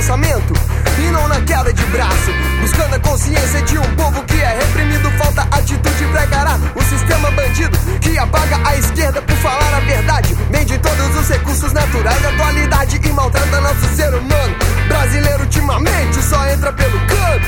pensamento e não na queda de braço, buscando a consciência de um povo que é reprimido. Falta atitude pra encarar o sistema bandido que apaga a esquerda por falar a verdade. Vende todos os recursos naturais da atualidade e maltrata nosso ser humano. Brasileiro ultimamente só entra pelo cano.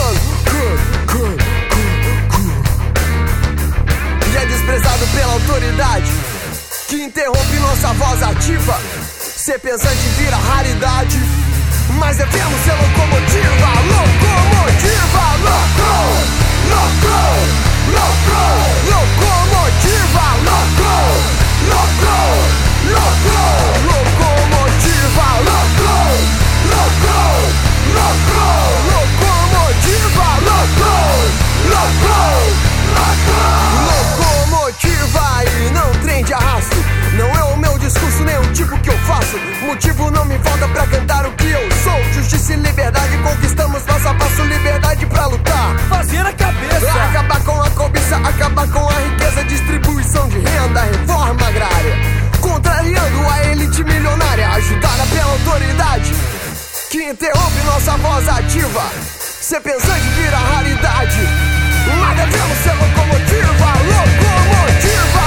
E é desprezado pela autoridade que interrompe nossa voz ativa. Ser pensante vira raridade, mas devemos ser locomotiva. Locomotiva, locomotiva, locomotiva e não trem de arrasto. Não é o meu discurso nem o tipo que eu faço. Motivo não me falta pra cantar o que eu sou. Justiça e liberdade conquistamos passo a passo. Liberdade pra lutar, fazer a cabeça, acabar com a cobiça, acabar com a riqueza. Distribuição de renda, reforma agrária, contrariando a elite milionária, ajudada pela autoridade que interrompe nossa voz ativa. Ser pensante vira raridade, mas devemos ser locomotiva. Locomotiva,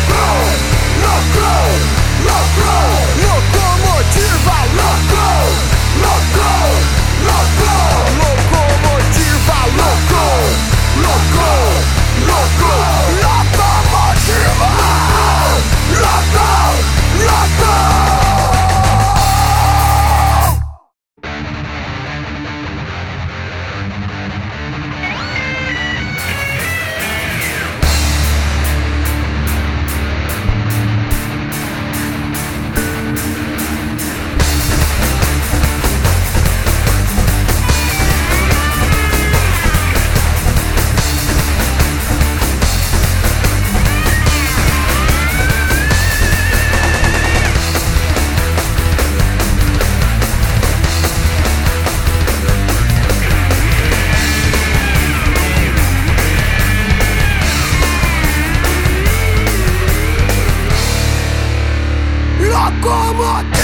locomotiva, locomotiva.